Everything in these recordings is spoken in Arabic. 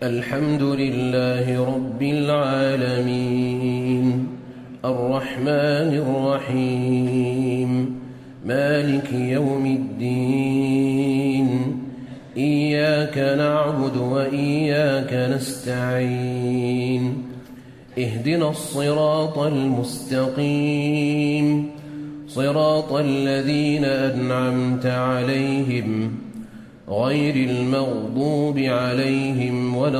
الحمد لله رب العالمين الرحمن الرحيم مالك يوم الدين إياك نعبد وإياك نستعين اهدنا الصراط المستقيم صراط الذين أنعمت عليهم غير المغضوب عليهم ولا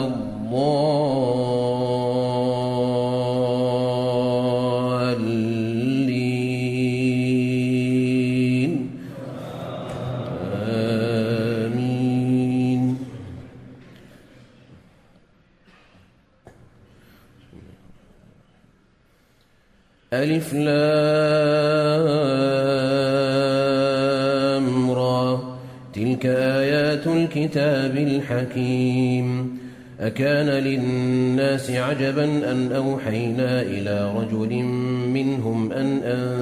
الضالين آمين. ألف لام را تلك آيات الكتاب الحكيم. أكان للناس عجبا أن أوحينا إلى رجل منهم أن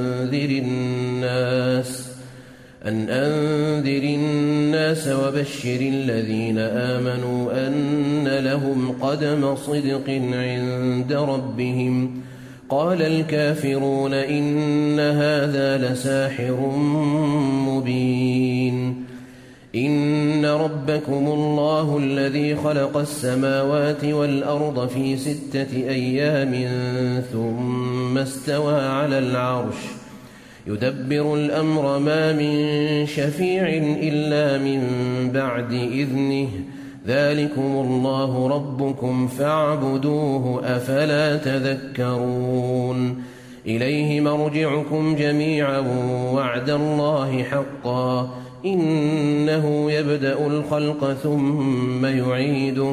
أنذر الناس وبشر الذين آمنوا أن لهم قدم صدق عند ربهم. قال الكافرون إن هذا لساحر مبين. إن ربكم الله الذي خلق السماوات والأرض في 6 أيام ثم استوى على العرش يدبر الأمر ما من شفيع إلا من بعد إذنه ذلكم الله ربكم فاعبدوه أفلا تذكرون. إليه مرجعكم جميعا وعد الله حقا إنه يبدأ الخلق ثم يعيده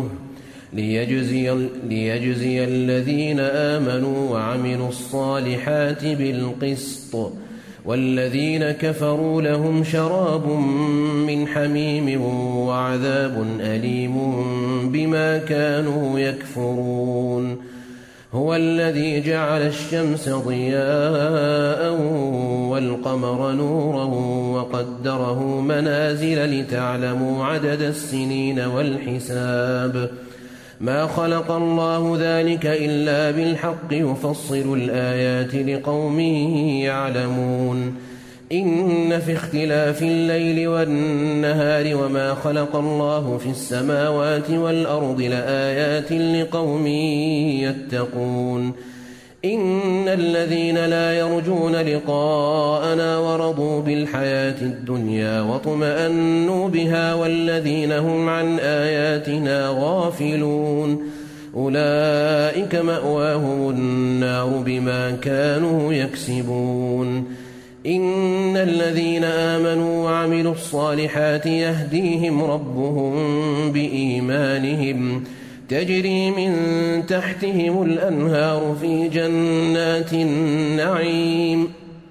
ليجزي الذين آمنوا وعملوا الصالحات بالقسط والذين كفروا لهم شراب من حميم وعذاب أليم بما كانوا يكفرون. هو الذي جعل الشمس ضياء والقمر نورا وقدره منازل لتعلموا عدد السنين والحساب. ما خلق الله ذلك إلا بالحق يفصل الآيات لقوم يعلمون. إن في اختلاف الليل والنهار وما خلق الله في السماوات والأرض لآيات لقوم يتقون. إن الذين لا يرجون لقاءنا ورضوا بالحياة الدنيا واطمأنوا بها والذين هم عن آياتنا غافلون أولئك مأواهم النار بما كانوا يكسبون. إن الذين آمنوا وعملوا الصالحات يهديهم ربهم بإيمانهم تجري من تحتهم الأنهار في جنات النعيم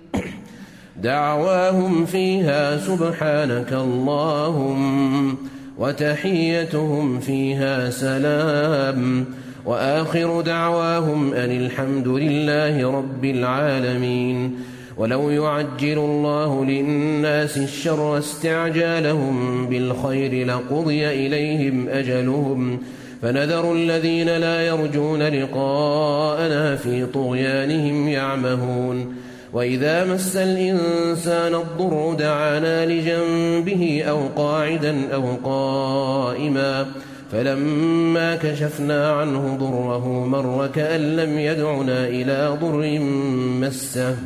دعواهم فيها سبحانك اللهم وتحيتهم فيها سلام وآخر دعواهم أن الحمد لله رب العالمين. ولو يعجل الله للناس الشر استعجالهم بالخير لقضي إليهم أجلهم فنذر الذين لا يرجون لقاءنا في طغيانهم يعمهون. وإذا مس الإنسان الضر دعانا لجنبه أو قاعدا أو قائما فلما كشفنا عنه ضره مر كأن لم يدعنا إلى ضر مسه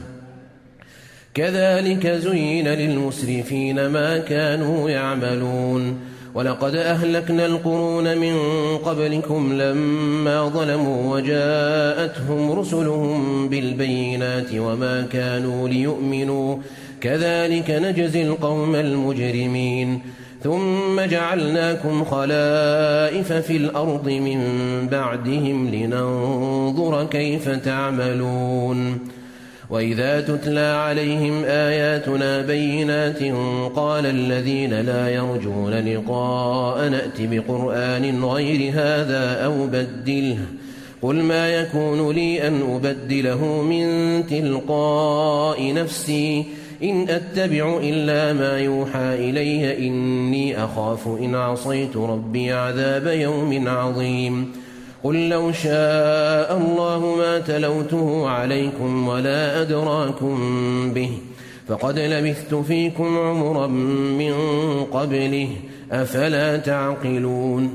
كذلك زين للمسرفين ما كانوا يعملون. ولقد أهلكنا القرون من قبلكم لما ظلموا وجاءتهم رسلهم بالبينات وما كانوا ليؤمنوا كذلك نجزي القوم المجرمين. ثم جعلناكم خلائف في الأرض من بعدهم لننظر كيف تعملون. وإذا تتلى عليهم آياتنا بينات قال الذين لا يرجون لقاء نأت بقرآن غير هذا أو بدله قل ما يكون لي أن أبدله من تلقاء نفسي إن أتبع إلا ما يوحى إلي إني أخاف إن عصيت ربي عذاب يوم عظيم قل لو شاء الله ما تلوته عليكم ولا أدراكم به فقد لبثت فيكم عمرا من قبله أفلا تعقلون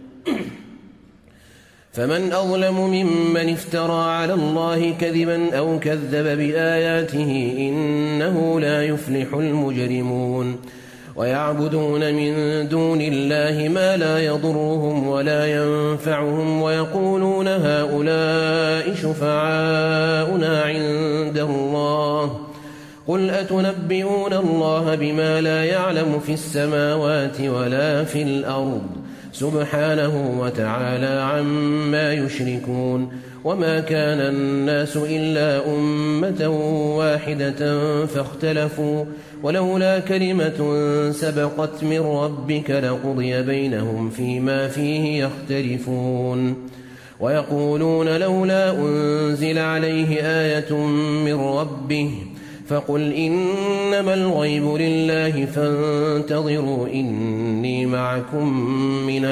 فمن أظلم ممن افترى على الله كذبا أو كذب بآياته إنه لا يفلح المجرمون ويعبدون من دون الله ما لا يضرهم ولا ينفعهم ويقولون هؤلاء شفعاؤنا عند الله قل أتنبئون الله بما لا يعلم في السماوات ولا في الأرض سبحانه وتعالى عما يشركون وما كان الناس إلا أمة واحدة فاختلفوا ولولا كلمة سبقت من ربك لقضي بينهم فيما فيه يختلفون ويقولون لولا أنزل عليه آية من ربه فقل إنما الغيب لله فانتظروا إني معكم من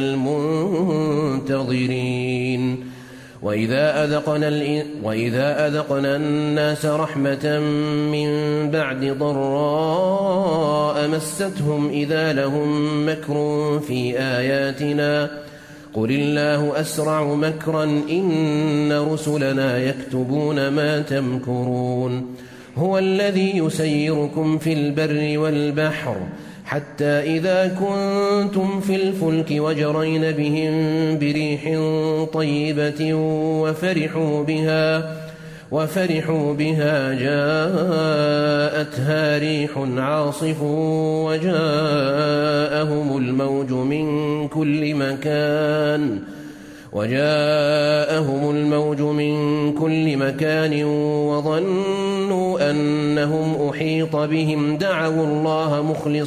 المنتظرين وإذا أذقنا الناس رحمة من بعد ضراء مستهم إذا لهم مكر في آياتنا قل الله أسرع مكرا إن رسلنا يكتبون ما تمكرون هو الذي يسيركم في البر والبحر حتى إذا كنتم في الفلك وجرين بهم بريح طيبة وفرحوا بها جاءتها ريح عاصف وجاءهم الموج من كل مكان وظنوا أنهم أحيط بهم دعوا الله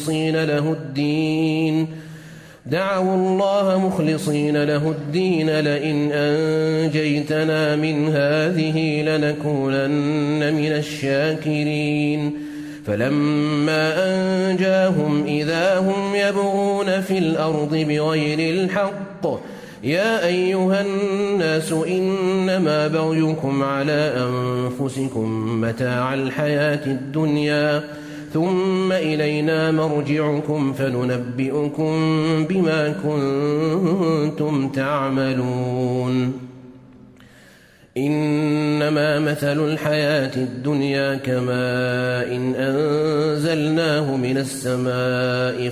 مخلصين له الدين لئن أنجيتنا من هذه لنكونن من الشاكرين فلما أنجاهم إذا هم يبغون في الأرض بغير الحق يا أيها الناس إنما بغيكم على أنفسكم متاع الحياة الدنيا ثم إلينا مرجعكم فننبئكم بما كنتم تعملون إنما مثل الحياة الدنيا كماء إن أنزلناه من السماء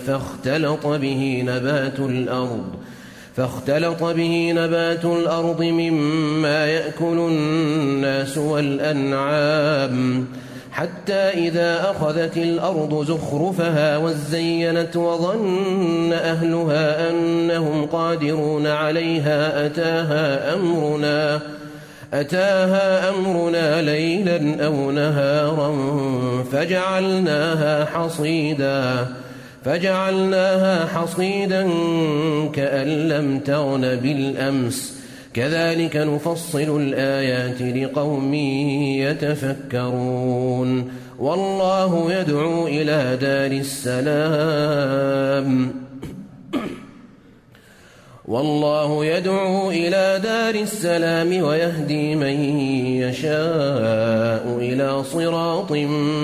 فاختلط به نبات الأرض مما يأكل الناس والأنعام حتى إذا أخذت الأرض زخرفها وزينت وظن أهلها أنهم قادرون عليها أتاها أمرنا ليلا أو نهارا فجعلناها حصيدا كأن لم تغن بالأمس كذلك نفصل الآيات لقوم يتفكرون والله يدعو إلى دار السلام ويهدي من يشاء إلى صراط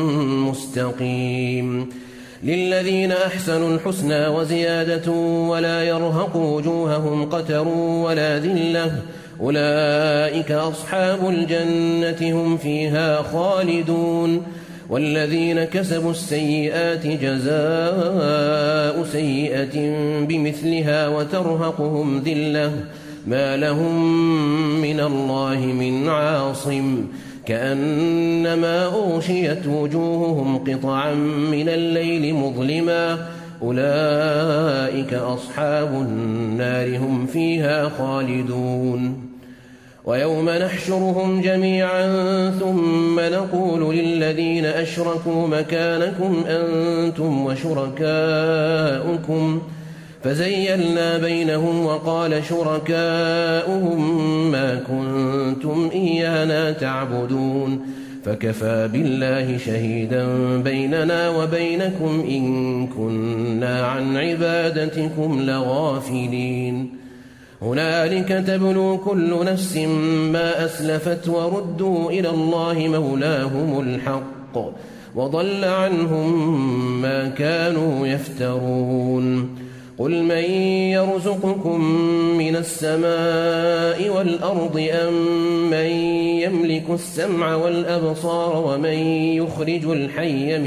مستقيم للذين أحسنوا الحسنى وزيادة ولا يرهق وجوههم قتر ولا ذلة أولئك أصحاب الجنة هم فيها خالدون والذين كسبوا السيئات جزاء سيئة بمثلها وترهقهم ذلة ما لهم من الله من عاصم كأنما أغشيت وجوههم قطعا من الليل مظلما أولئك أصحاب النار هم فيها خالدون ويوم نحشرهم جميعا ثم نقول للذين أشركوا مكانكم أنتم وشركاؤكم فزيلنا بينهم وقال شركاؤهم ما كنتم إيانا تعبدون فكفى بالله شهيدا بيننا وبينكم إن كنا عن عبادتكم لغافلين هنالك تبلو كل نفس ما أسلفت وردوا إلى الله مولاهم الحق وضل عنهم ما كانوا يفترون قل من يرزقكم من السماء والأرض أم من يملك السمع والأبصار ومن يخرج الحي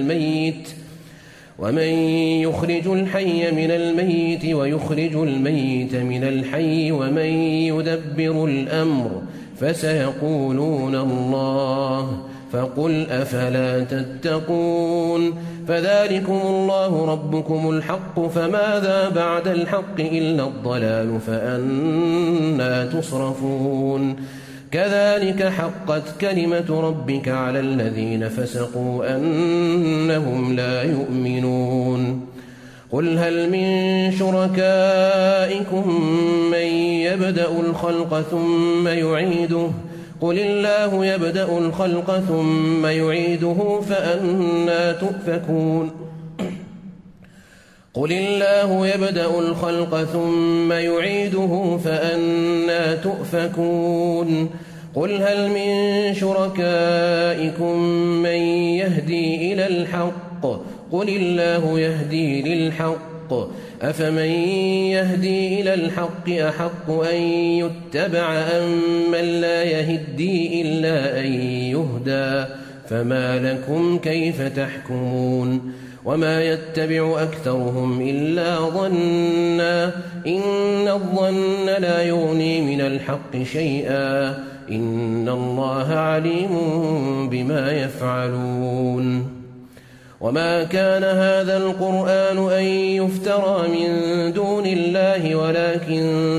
من الميت ويخرج الميت من الحي ومن يدبر الأمر فسيقولون الله فقل أفلا تتقون فذلكم الله ربكم الحق فماذا بعد الحق إلا الضلال فأنى تصرفون كذلك حقت كلمة ربك على الذين فسقوا أنهم لا يؤمنون قل هل من شركائكم من يبدأ الخلق ثم يعيده قل الله يبدأ الخلق ثم يعيده فأنى تؤفكون قل الله يبدأ الخلق ثم يعيده فأنى تؤفكون قل هل من شركائكم من يهدي إلى الحق قل الله يهدي للحق أفمن يهدي إلى الحق أحق أن يتبع أم من لا يهدي إلا أن يهدى فما لكم كيف تحكمون وما يتبع أكثرهم إلا ظنا إن الظن لا يغني من الحق شيئا إن الله عليم بما يفعلون وما كان هذا القرآن أن يفترى من دون الله ولكن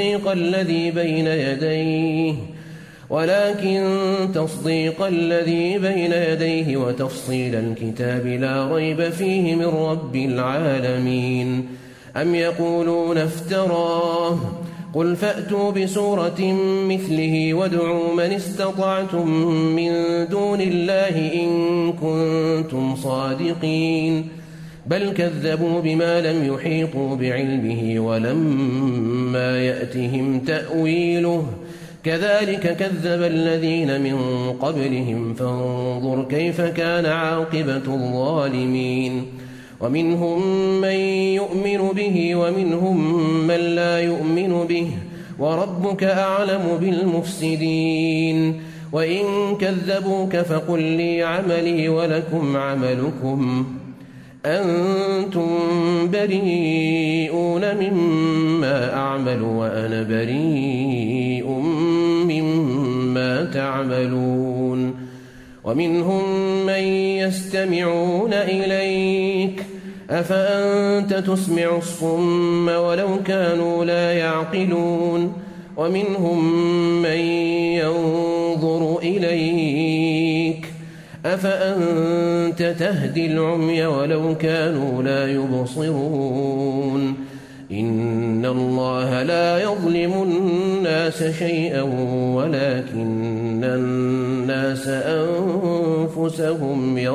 تصديق الذي بين يديه وتفصيل الكتاب لا ريب فيه من رب العالمين أم يقولون افتراه قل فأتوا بسورة مثله وادعوا من استطعتم من دون الله إن كنتم صادقين بل كذبوا بما لم يحيطوا بعلمه ولما يأتهم تأويله كذلك كذب الذين من قبلهم فانظر كيف كان عاقبة الظالمين ومنهم من يؤمن به ومنهم من لا يؤمن به وربك أعلم بالمفسدين وإن كذبوك فقل لي عملي ولكم عملكم أنتم بريئون مما أعمل وأنا بريء مما تعملون ومنهم من يستمعون إليك أفأنت تسمع الصم ولو كانوا لا يعقلون ومنهم من ينظر إليك أفأنت تهدي العمي ولو كانوا لا يبصرون إن الله لا يظلم الناس شيئا ولكن الناس أنفسهم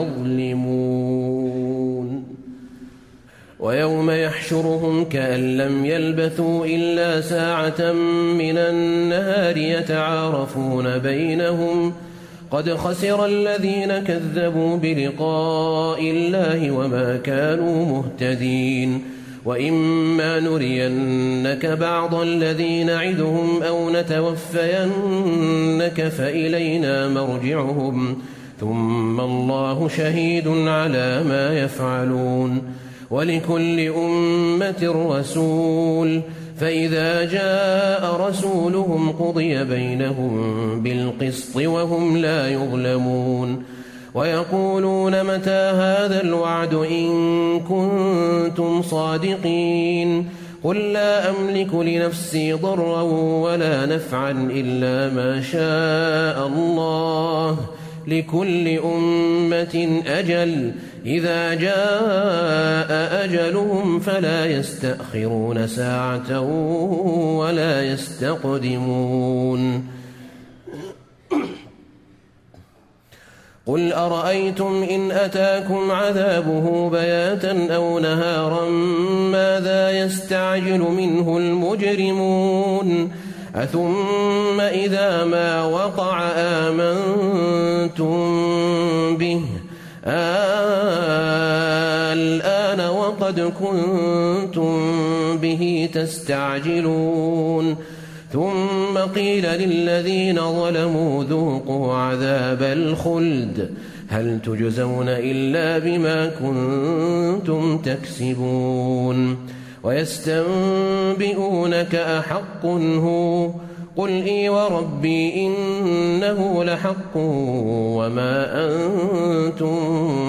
يظلمون ويوم يحشرهم كأن لم يلبثوا إلا ساعة من النهار يتعارفون بينهم قد خسر الذين كذبوا بلقاء الله وما كانوا مهتدين وإما نرينك بعض الذي نعدهم أو نتوفينك فإلينا مرجعهم ثم الله شهيد على ما يفعلون ولكل أمة رسول فإذا جاء رسولهم قضي بينهم بالقسط وهم لا يظلمون ويقولون متى هذا الوعد إن كنتم صادقين قل لا أملك لنفسي ضرا ولا نفعا إلا ما شاء الله لكل أمة أجل إذا جاء أجلهم فلا يستأخرون ساعة ولا يستقدمون قل أرأيتم إن أتاكم عذابه بياتا أو نهارا ماذا يستعجل منه المجرمون أثم إذا ما وقع آمنتم به الآن وقد كنتم به تستعجلون ثم قيل للذين ظلموا ذوقوا عذاب الخلد هل تجزون إلا بما كنتم تكسبون ويستنبئونك أحق هو قل إي وربي إنه لحق وما أنتم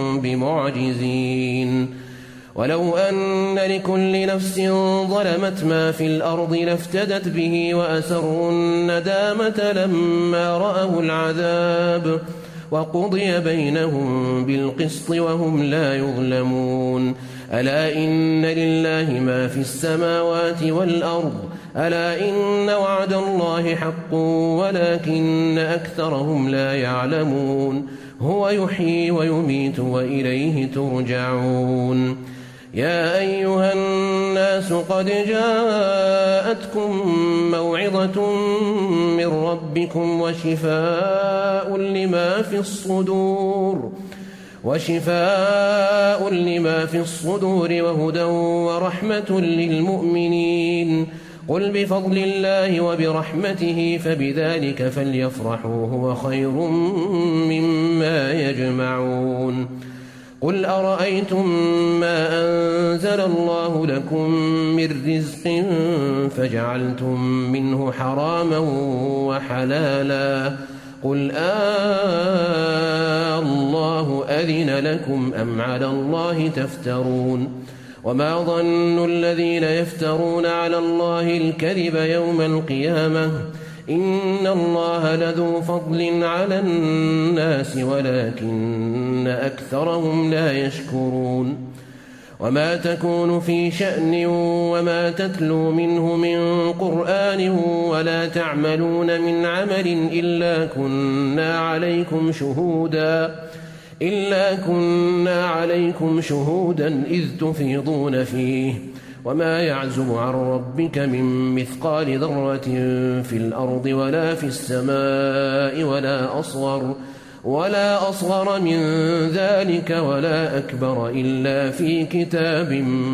بمعجزين ولو أن لكل نفس ظلمت ما في الأرض لافتدت به وأسروا الندامة لما رأوا العذاب وقضي بينهم بالقسط وهم لا يظلمون ألا إن لله ما في السماوات والأرض ألا إن وعد الله حق ولكن أكثرهم لا يعلمون هو يحيي ويميت وإليه ترجعون يا أيها الناس قد جاءتكم موعظة من ربكم وشفاء لما في الصدور وهدى ورحمة للمؤمنين قل بفضل الله وبرحمته فبذلك فليفرحوا هو خير مما يجمعون قل أرأيتم ما أنزل الله لكم من رزق فجعلتم منه حراما وحلالا قل الله أذن لكم أم على الله تفترون وما ظن الذين يفترون على الله الكذب يوم القيامة إن الله لذو فضل على الناس ولكن أكثرهم لا يشكرون وما تكون في شأن وما تتلو منه من قرآن ولا تعملون من عمل إلا كنا عليكم شهودا إذ تفيضون فيه وما يعزب عن ربك من مثقال ذرة في الأرض ولا في السماء ولا أصغر من ذلك ولا أكبر إلا في كتاب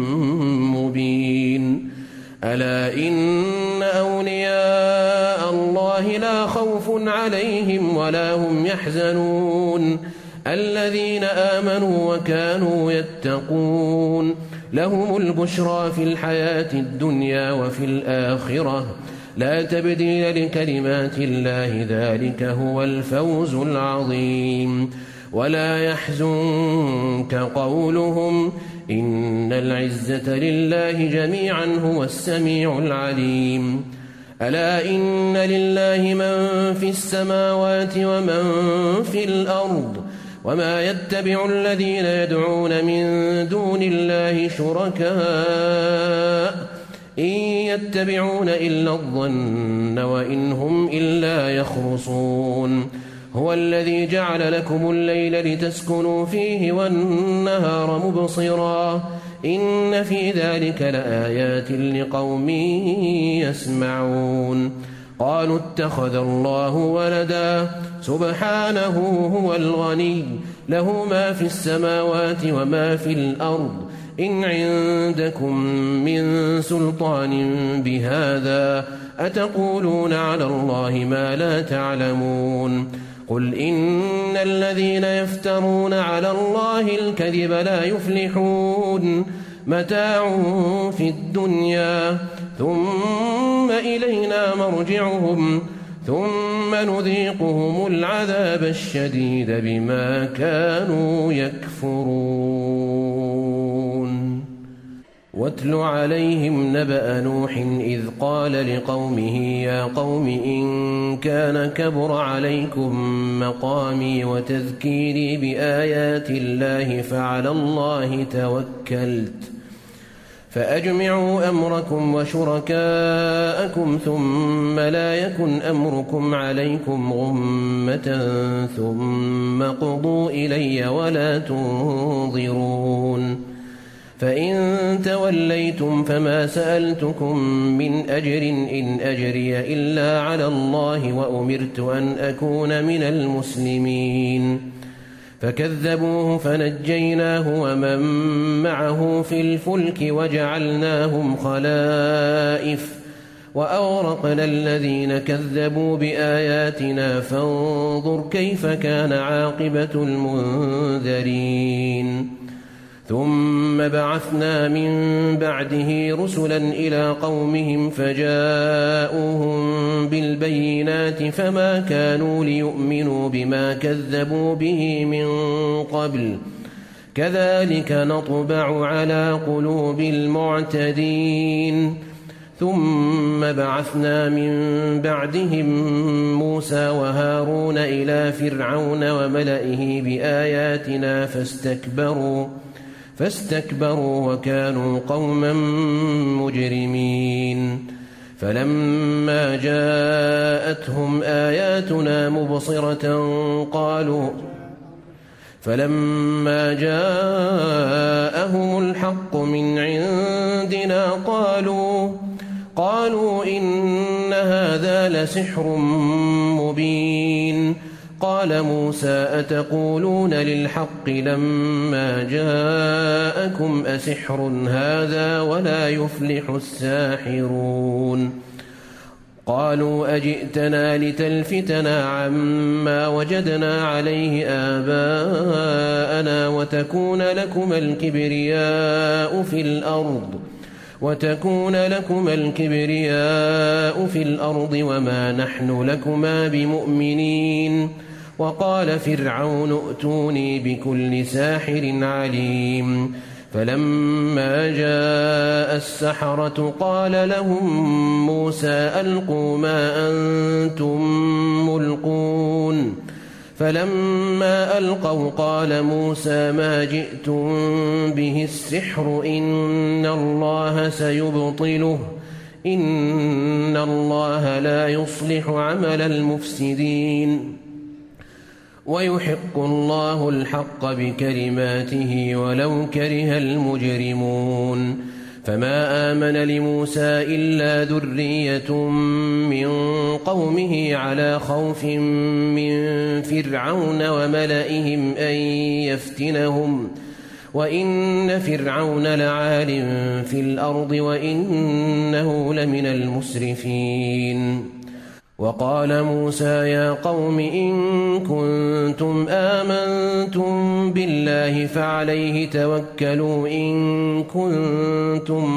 مبين ألا إن أولياء الله لا خوف عليهم ولا هم يحزنون الذين آمنوا وكانوا يتقون لهم البشرى في الحياة الدنيا وفي الآخرة لا تبديل لكلمات الله ذلك هو الفوز العظيم ولا يحزنك قولهم إن العزة لله جميعا هو السميع العليم ألا إن لله من في السماوات ومن في الأرض وما يتبع الذين يدعون من دون الله شركاء إن يتبعون إلا الظن وإن هم إلا يخرصون هو الذي جعل لكم الليل لتسكنوا فيه والنهار مبصرا إن في ذلك لآيات لقوم يسمعون قالوا اتخذ الله ولدا سبحانه هو الغني له ما في السماوات وما في الأرض إن عندكم من سلطان بهذا أتقولون على الله ما لا تعلمون قل إن الذين يفترون على الله الكذب لا يفلحون متاع في الدنيا ثم إلينا مرجعهم ثم نذيقهم العذاب الشديد بما كانوا يكفرون واتل عليهم نبأ نوح إذ قال لقومه يا قوم إن كان كبر عليكم مقامي فأجمعوا أمركم وشركاءكم ثم لا يكن أمركم عليكم غمة ثم قضوا إلي ولا تنظرون فإن توليتم فما سألتكم من أجر إن أجري إلا على الله وأمرت أن أكون من المسلمين فكذبوه فنجيناه ومن معه في الفلك وجعلناهم خلائف وأغرقنا الذين كذبوا بآياتنا فانظر كيف كان عاقبة المنذرين ثم بعثنا من بعده رسلا إلى قومهم فجاءوهم بالبينات فما كانوا ليؤمنوا بما كذبوا به من قبل كذلك نطبع على قلوب المعتدين ثم بعثنا من بعدهم موسى وهارون إلى فرعون وملئه بآياتنا فاستكبروا وكانوا قوما مجرمين فلما جاءتهم آياتنا مبصرة فلما جاءهم الحق من عندنا قالوا إن هذا لسحر مبين قال موسى أتقولون للحق لما جاءكم أسحر هذا ولا يفلح الساحرون قالوا أجئتنا لتلفتنا عما وجدنا عليه آباءنا وتكون لكما الكبرياء في الأرض وما نحن لكما بمؤمنين وقال فرعون ائتوني بكل ساحر عليم فلما جاء السحرة قال لهم موسى ألقوا ما أنتم ملقون فلما ألقوا قال موسى ما جئتم به السحر إن الله سيبطله إن الله لا يصلح عمل المفسدين ويحق الله الحق بكلماته ولو كره المجرمون فما آمن لموسى إلا ذرية من قومه على خوف من فرعون وملئهم أن يفتنهم وإن فرعون لعال في الأرض وإنه لمن المسرفين وقال موسى يا قوم إن كنتم آمنتم بالله فعليه توكلوا إن كنتم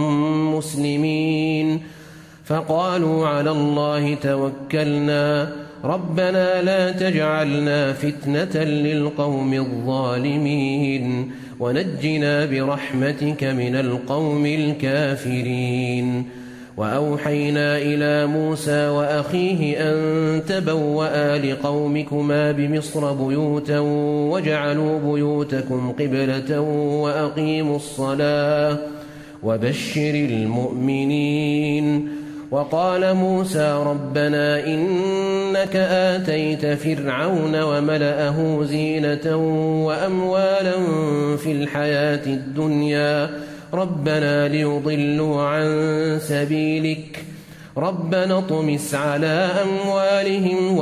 مسلمين فقالوا على الله توكلنا ربنا لا تجعلنا فتنة للقوم الظالمين ونجنا برحمتك من القوم الكافرين وأوحينا إلى موسى وأخيه أن تبوأ لقومكما بمصر بيوتا وجعلوا بيوتكم قبلة وأقيموا الصلاة وبشر المؤمنين وقال موسى ربنا إنك آتيت فرعون وملأه زينة وأموالا في الحياة الدنيا ربنا ليضلوا عن سبيلك ربنا اطمس على أموالهم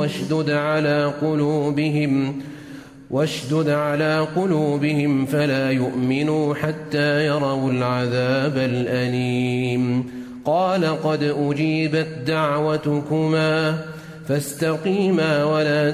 واشدد على قلوبهم فلا يؤمنوا حتى يروا العذاب الأليم قال قد أجيبت دعوتكما فاستقيما ولا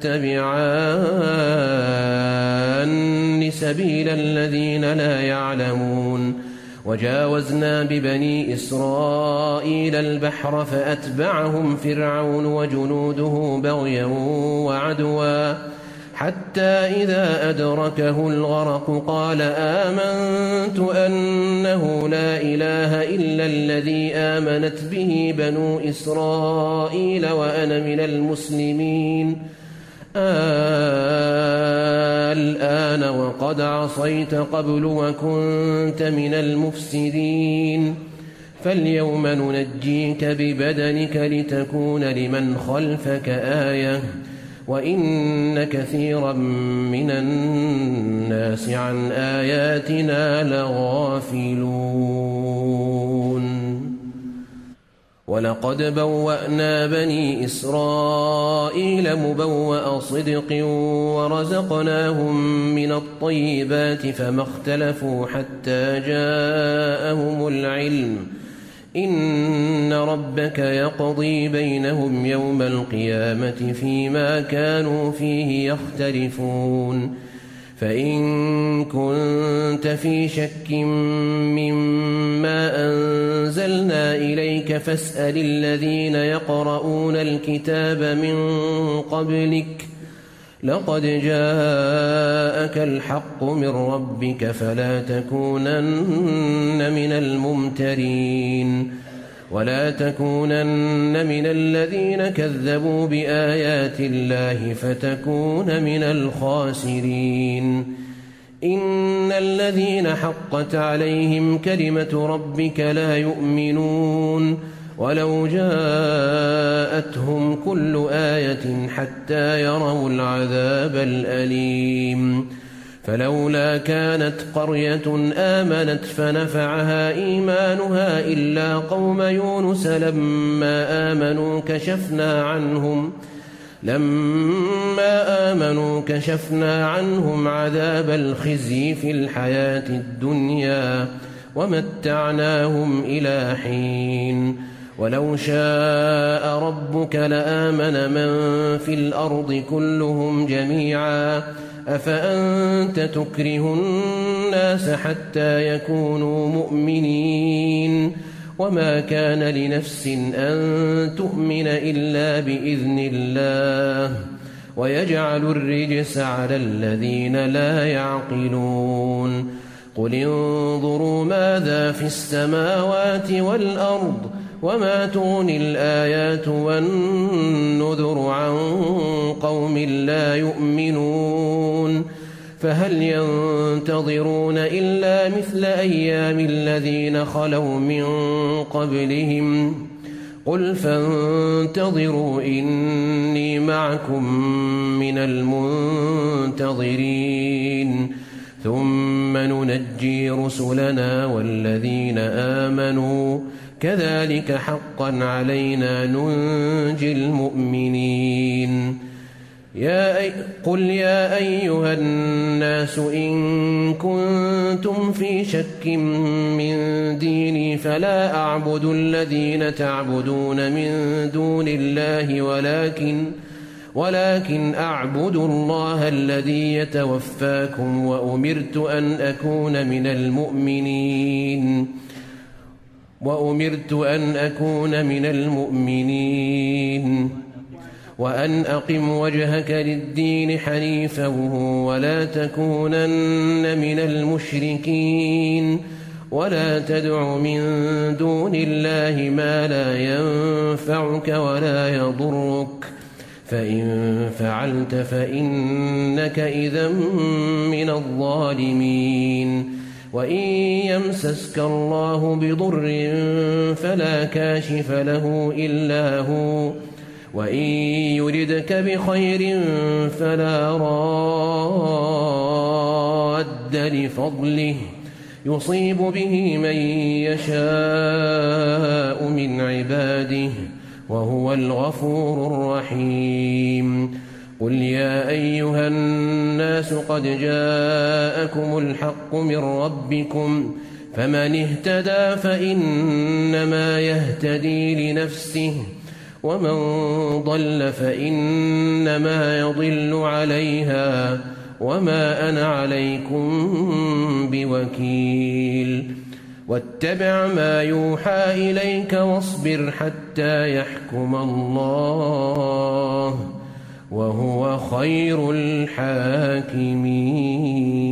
تتبعان سبيل الذين لا يعلمون وجاوزنا ببني إسرائيل البحر فأتبعهم فرعون وجنوده بغيا وعدوا حتى إذا أدركه الغرق قال آمنت أنه لا إله إلا الذي آمنت به بنو إسرائيل وأنا من المسلمين الآن وقد عصيت قبل وكنت من المفسدين فاليوم ننجيك ببدنك لتكون لمن خلفك آية وإن كثيرا من الناس عن آياتنا لغافلون ولقد بوأنا بني إسرائيل مبوأ صدق ورزقناهم من الطيبات فما اختلفوا حتى جاءهم العلم إن ربك يقضي بينهم يوم القيامة فيما كانوا فيه يختلفون فإن كنت في شك مما أنزلنا إليك فاسأل الذين يقرؤون الكتاب من قبلك لقد جاءك الحق من ربك فلا تكونن من الممترين ولا تكونن من الذين كذبوا بآيات الله فتكون من الخاسرين إن الذين حقت عليهم كلمة ربك لا يؤمنون ولو جاءتهم كل آية حتى يروا العذاب الأليم فلولا كانت قرية آمنت فنفعها إيمانها إلا قوم يونس لما آمنوا كشفنا عنهم عذاب الخزي في الحياة الدنيا ومتعناهم إلى حين ولو شاء ربك لآمن من في الأرض كلهم جميعا أفأنت تكره الناس حتى يكونوا مؤمنين وما كان لنفس أن تؤمن إلا بإذن الله ويجعل الرجس على الذين لا يعقلون قل انظروا ماذا في السماوات والأرض وما تغني الآيات والنذر عن قوم لا يؤمنون فهل ينتظرون إلا مثل أيام الذين خلوا من قبلهم قل فانتظروا إني معكم من المنتظرين ثم ننجي رسلنا والذين آمنوا كذلك حقا علينا ننجي المؤمنين قل يا أيها الناس إن كنتم في شك من ديني فلا أعبد الذين تعبدون من دون الله ولكن أعبد الله الذي يتوفاكم وأمرت أن أكون من المؤمنين وأن أقم وجهك للدين حنيفا ولا تكونن من المشركين ولا تدع من دون الله ما لا ينفعك ولا يضرك فإن فعلت فإنك إذا من الظالمين وإن يمسسك الله بضر فلا كاشف له إلا هو وإن يردك بخير فلا راد لفضله يصيب به من يشاء من عباده وهو الغفور الرحيم قل يا أيها الناس قد جاءكم الحق من ربكم فمن اهتدى فإنما يهتدي لنفسه ومن ضل فإنما يضل عليها وما أنا عليكم بوكيل واتبع ما يوحى إليك واصبر حتى يحكم الله وهو خير الحاكمين.